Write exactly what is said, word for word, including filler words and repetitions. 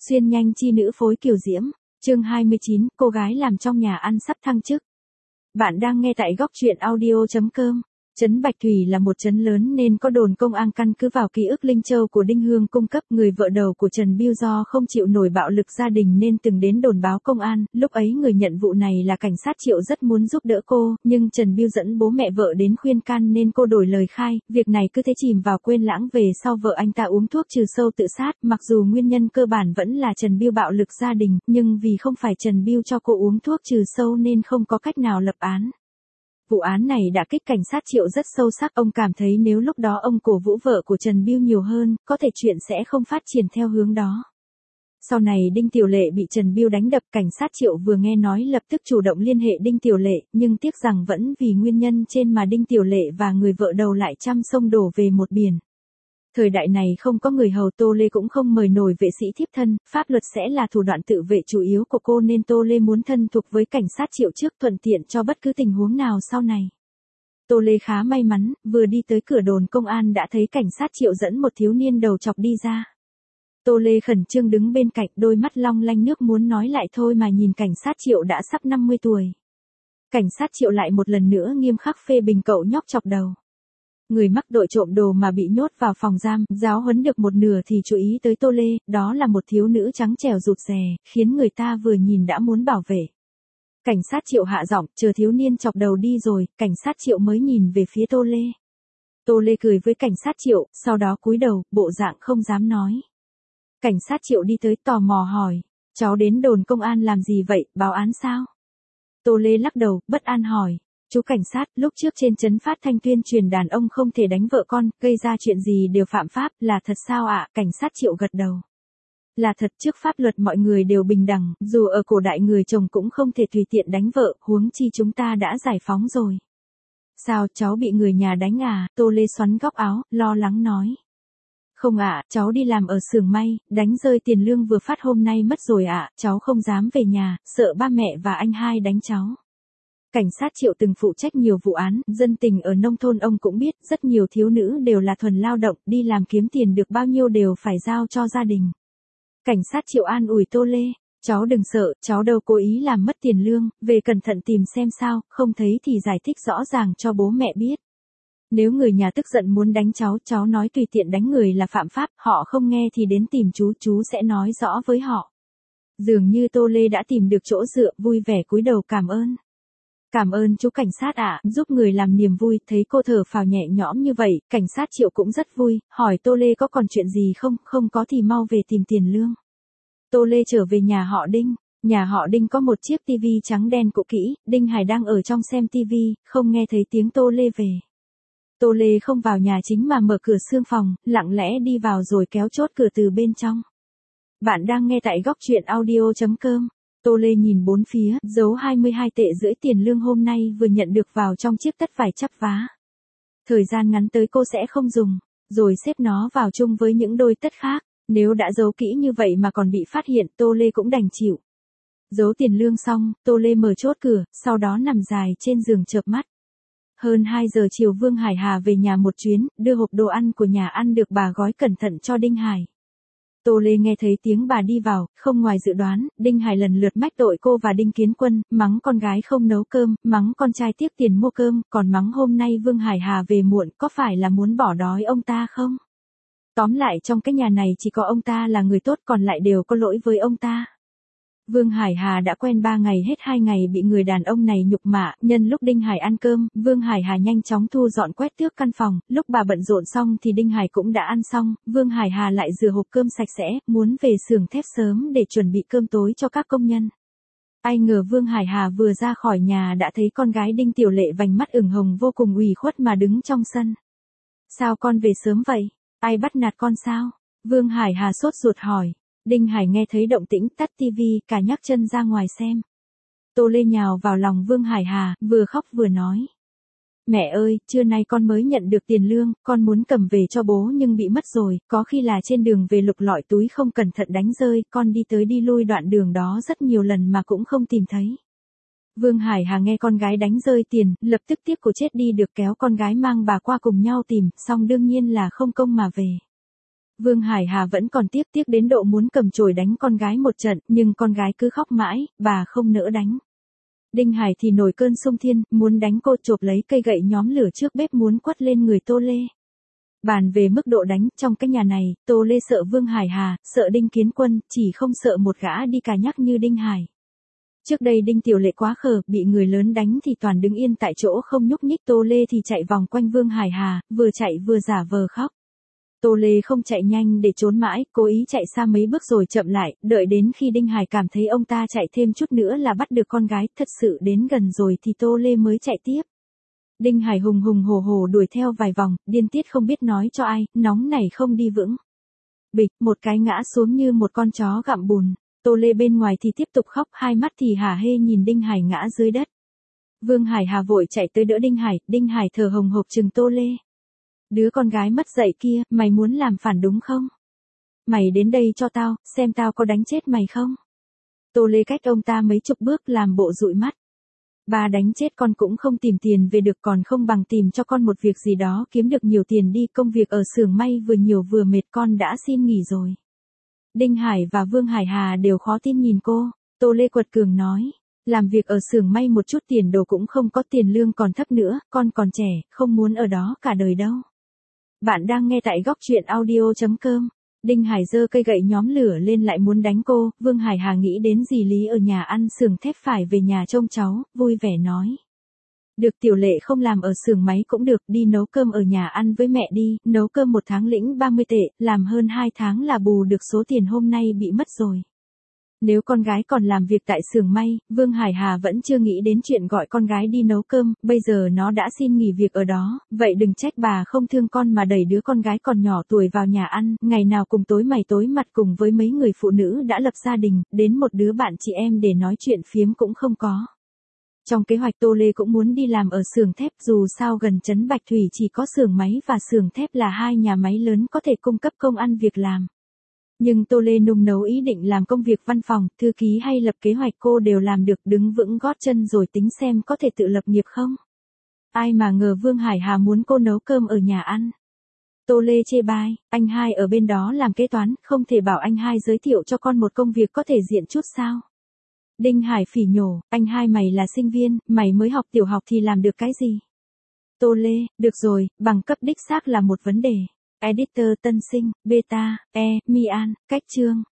Xuyên nhanh chi nữ phối kiều diễm. Chương hai mươi chín, cô gái làm trong nhà ăn sắp thăng chức. Bạn đang nghe tại góc truyện audio chấm com. Trấn Bạch Thủy là một trấn lớn nên có đồn công an căn cứ vào ký ức Linh Châu của Đinh Hương cung cấp. Người vợ đầu của Trần Bưu do không chịu nổi bạo lực gia đình nên từng đến đồn báo công an. Lúc ấy người nhận vụ này là cảnh sát Triệu rất muốn giúp đỡ cô, nhưng Trần Bưu dẫn bố mẹ vợ đến khuyên can nên cô đổi lời khai. Việc này cứ thế chìm vào quên lãng. Về sau vợ anh ta uống thuốc trừ sâu tự sát, mặc dù nguyên nhân cơ bản vẫn là Trần Bưu bạo lực gia đình, nhưng vì không phải Trần Bưu cho cô uống thuốc trừ sâu nên không có cách nào lập án. Vụ án này đã kích cảnh sát Triệu rất sâu sắc. Ông cảm thấy nếu lúc đó ông cổ vũ vợ của Trần Bưu nhiều hơn, có thể chuyện sẽ không phát triển theo hướng đó. Sau này Đinh Tiểu Lệ bị Trần Bưu đánh đập, cảnh sát Triệu vừa nghe nói lập tức chủ động liên hệ Đinh Tiểu Lệ, nhưng tiếc rằng vẫn vì nguyên nhân trên mà Đinh Tiểu Lệ và người vợ đầu lại trăm sông đổ về một biển. Thời đại này không có người hầu, Tô Lê cũng không mời nổi vệ sĩ thiếp thân, pháp luật sẽ là thủ đoạn tự vệ chủ yếu của cô nên Tô Lê muốn thân thuộc với cảnh sát Triệu trước thuận tiện cho bất cứ tình huống nào sau này. Tô Lê khá may mắn, vừa đi tới cửa đồn công an đã thấy cảnh sát Triệu dẫn một thiếu niên đầu chọc đi ra. Tô Lê khẩn trương đứng bên cạnh, đôi mắt long lanh nước muốn nói lại thôi mà nhìn cảnh sát Triệu đã sắp năm mươi tuổi. Cảnh sát Triệu lại một lần nữa nghiêm khắc phê bình cậu nhóc chọc đầu. Người mắc tội trộm đồ mà bị nhốt vào phòng giam, giáo huấn được một nửa thì chú ý tới Tô Lê, đó là một thiếu nữ trắng trẻo rụt rè, khiến người ta vừa nhìn đã muốn bảo vệ. Cảnh sát Triệu hạ giọng, chờ thiếu niên chọc đầu đi rồi, cảnh sát Triệu mới nhìn về phía Tô Lê. Tô Lê cười với cảnh sát Triệu, sau đó cúi đầu, bộ dạng không dám nói. Cảnh sát Triệu đi tới tò mò hỏi, cháu đến đồn công an làm gì vậy, báo án sao? Tô Lê lắc đầu, bất an hỏi. Chú cảnh sát, lúc trước trên trấn phát thanh tuyên truyền đàn ông không thể đánh vợ con, gây ra chuyện gì đều phạm pháp, là thật sao ạ? Cảnh sát Triệu gật đầu. Là thật, trước pháp luật mọi người đều bình đẳng, dù ở cổ đại người chồng cũng không thể tùy tiện đánh vợ, huống chi chúng ta đã giải phóng rồi. Sao, cháu bị người nhà đánh à? Tô Lê xoắn góc áo, lo lắng nói. Không ạ, cháu đi làm ở xưởng may, đánh rơi tiền lương vừa phát hôm nay mất rồi ạ, cháu không dám về nhà, sợ ba mẹ và anh hai đánh cháu. Cảnh sát Triệu từng phụ trách nhiều vụ án, dân tình ở nông thôn ông cũng biết, rất nhiều thiếu nữ đều là thuần lao động, đi làm kiếm tiền được bao nhiêu đều phải giao cho gia đình. Cảnh sát Triệu an ủi Tô Lê, cháu đừng sợ, cháu đâu cố ý làm mất tiền lương, về cẩn thận tìm xem sao, không thấy thì giải thích rõ ràng cho bố mẹ biết. Nếu người nhà tức giận muốn đánh cháu, cháu nói tùy tiện đánh người là phạm pháp, họ không nghe thì đến tìm chú, chú sẽ nói rõ với họ. Dường như Tô Lê đã tìm được chỗ dựa, vui vẻ cúi đầu cảm ơn. Cảm ơn chú cảnh sát ạ, giúp người làm niềm vui. Thấy cô thở phào nhẹ nhõm như vậy, cảnh sát Triệu cũng rất vui, hỏi Tô Lê có còn chuyện gì không, không có thì mau về tìm tiền lương. Tô Lê trở về nhà họ Đinh, nhà họ Đinh có một chiếc tivi trắng đen cũ kỹ, Đinh Hải đang ở trong xem tivi, không nghe thấy tiếng Tô Lê về. Tô Lê không vào nhà chính mà mở cửa xương phòng, lặng lẽ đi vào rồi kéo chốt cửa từ bên trong. Bạn đang nghe tại góc truyện audio chấm com. Tô Lê nhìn bốn phía, giấu hai mươi hai tệ rưỡi tiền lương hôm nay vừa nhận được vào trong chiếc tất vải chắp vá. Thời gian ngắn tới cô sẽ không dùng, rồi xếp nó vào chung với những đôi tất khác. Nếu đã giấu kỹ như vậy mà còn bị phát hiện, Tô Lê cũng đành chịu. Giấu tiền lương xong, Tô Lê mở chốt cửa, sau đó nằm dài trên giường chợp mắt. Hơn hai giờ chiều Vương Hải Hà về nhà một chuyến, đưa hộp đồ ăn của nhà ăn được bà gói cẩn thận cho Đinh Hải. Tô Lê nghe thấy tiếng bà đi vào, không ngoài dự đoán, Đinh Hải lần lượt mách tội cô và Đinh Kiến Quân, mắng con gái không nấu cơm, mắng con trai tiếc tiền mua cơm, còn mắng hôm nay Vương Hải Hà về muộn, có phải là muốn bỏ đói ông ta không? Tóm lại trong cái nhà này chỉ có ông ta là người tốt, còn lại đều có lỗi với ông ta. Vương Hải Hà đã quen ba ngày hết hai ngày bị người đàn ông này nhục mạ, nhân lúc Đinh Hải ăn cơm, Vương Hải Hà nhanh chóng thu dọn quét tước căn phòng, lúc bà bận rộn xong thì Đinh Hải cũng đã ăn xong, Vương Hải Hà lại rửa hộp cơm sạch sẽ, muốn về xưởng thép sớm để chuẩn bị cơm tối cho các công nhân. Ai ngờ Vương Hải Hà vừa ra khỏi nhà đã thấy con gái Đinh Tiểu Lệ vành mắt ửng hồng vô cùng ủy khuất mà đứng trong sân. Sao con về sớm vậy? Ai bắt nạt con sao? Vương Hải Hà sốt ruột hỏi. Đinh Hải nghe thấy động tĩnh tắt tivi, cả nhấc chân ra ngoài xem. Tô Lê nhào vào lòng Vương Hải Hà, vừa khóc vừa nói. Mẹ ơi, trưa nay con mới nhận được tiền lương, con muốn cầm về cho bố nhưng bị mất rồi, có khi là trên đường về lục lọi túi không cẩn thận đánh rơi, con đi tới đi lui đoạn đường đó rất nhiều lần mà cũng không tìm thấy. Vương Hải Hà nghe con gái đánh rơi tiền, lập tức tiếc của chết đi được kéo con gái mang bà qua cùng nhau tìm, xong đương nhiên là không công mà về. Vương Hải Hà vẫn còn tiếc tiếc đến độ muốn cầm chổi đánh con gái một trận, nhưng con gái cứ khóc mãi, bà không nỡ đánh. Đinh Hải thì nổi cơn xung thiên, muốn đánh cô, chộp lấy cây gậy nhóm lửa trước bếp muốn quất lên người Tô Lê. Bàn về mức độ đánh, trong cái nhà này, Tô Lê sợ Vương Hải Hà, sợ Đinh Kiến Quân, chỉ không sợ một gã đi cà nhắc như Đinh Hải. Trước đây Đinh Tiểu Lệ quá khờ, bị người lớn đánh thì toàn đứng yên tại chỗ không nhúc nhích, Tô Lê thì chạy vòng quanh Vương Hải Hà, vừa chạy vừa giả vờ khóc. Tô Lê không chạy nhanh để trốn mãi, cố ý chạy xa mấy bước rồi chậm lại, đợi đến khi Đinh Hải cảm thấy ông ta chạy thêm chút nữa là bắt được con gái, thật sự đến gần rồi thì Tô Lê mới chạy tiếp. Đinh Hải hùng hùng hổ hổ đuổi theo vài vòng, điên tiết không biết nói cho ai, nóng này không đi vững. Bịch, một cái ngã xuống như một con chó gặm bùn. Tô Lê bên ngoài thì tiếp tục khóc, hai mắt thì hả hê nhìn Đinh Hải ngã dưới đất. Vương Hải Hà vội chạy tới đỡ Đinh Hải, Đinh Hải thở hồng hộc trừng Tô Lê. Đứa con gái mất dạy kia, mày muốn làm phản đúng không? Mày đến đây cho tao, xem tao có đánh chết mày không? Tô Lê cách ông ta mấy chục bước làm bộ dụi mắt. Ba đánh chết con cũng không tìm tiền về được, còn không bằng tìm cho con một việc gì đó kiếm được nhiều tiền đi, công việc ở xưởng may vừa nhiều vừa mệt, con đã xin nghỉ rồi. Đinh Hải và Vương Hải Hà đều khó tin nhìn cô. Tô Lê quật cường nói, làm việc ở xưởng may một chút tiền đồ cũng không có, tiền lương còn thấp nữa, con còn trẻ, không muốn ở đó cả đời đâu. Bạn đang nghe tại góc truyện audio chấm com. Đinh Hải giơ cây gậy nhóm lửa lên lại muốn đánh cô, Vương Hải Hà nghĩ đến dì Lý ở nhà ăn xưởng thép phải về nhà trông cháu, vui vẻ nói. Được, Tiểu Lệ không làm ở xưởng máy cũng được, đi nấu cơm ở nhà ăn với mẹ đi, nấu cơm một tháng lĩnh ba mươi tệ, làm hơn hai tháng là bù được số tiền hôm nay bị mất rồi. Nếu con gái còn làm việc tại xưởng may, Vương Hải Hà vẫn chưa nghĩ đến chuyện gọi con gái đi nấu cơm, bây giờ nó đã xin nghỉ việc ở đó, vậy đừng trách bà không thương con mà đẩy đứa con gái còn nhỏ tuổi vào nhà ăn, ngày nào cùng tối mày tối mặt cùng với mấy người phụ nữ đã lập gia đình, đến một đứa bạn chị em để nói chuyện phiếm cũng không có. Trong kế hoạch Tô Lê cũng muốn đi làm ở xưởng thép, dù sao gần trấn Bạch Thủy chỉ có xưởng máy và xưởng thép là hai nhà máy lớn có thể cung cấp công ăn việc làm. Nhưng Tô Lê nung nấu ý định làm công việc văn phòng, thư ký hay lập kế hoạch cô đều làm được, đứng vững gót chân rồi tính xem có thể tự lập nghiệp không. Ai mà ngờ Vương Hải Hà muốn cô nấu cơm ở nhà ăn. Tô Lê chê bai, anh hai ở bên đó làm kế toán, không thể bảo anh hai giới thiệu cho con một công việc có thể diện chút sao. Đinh Hải phỉ nhổ, anh hai mày là sinh viên, mày mới học tiểu học thì làm được cái gì. Tô Lê, được rồi, bằng cấp đích xác là một vấn đề. Editor Tân Sinh, Beta, E, Mian, cách chương.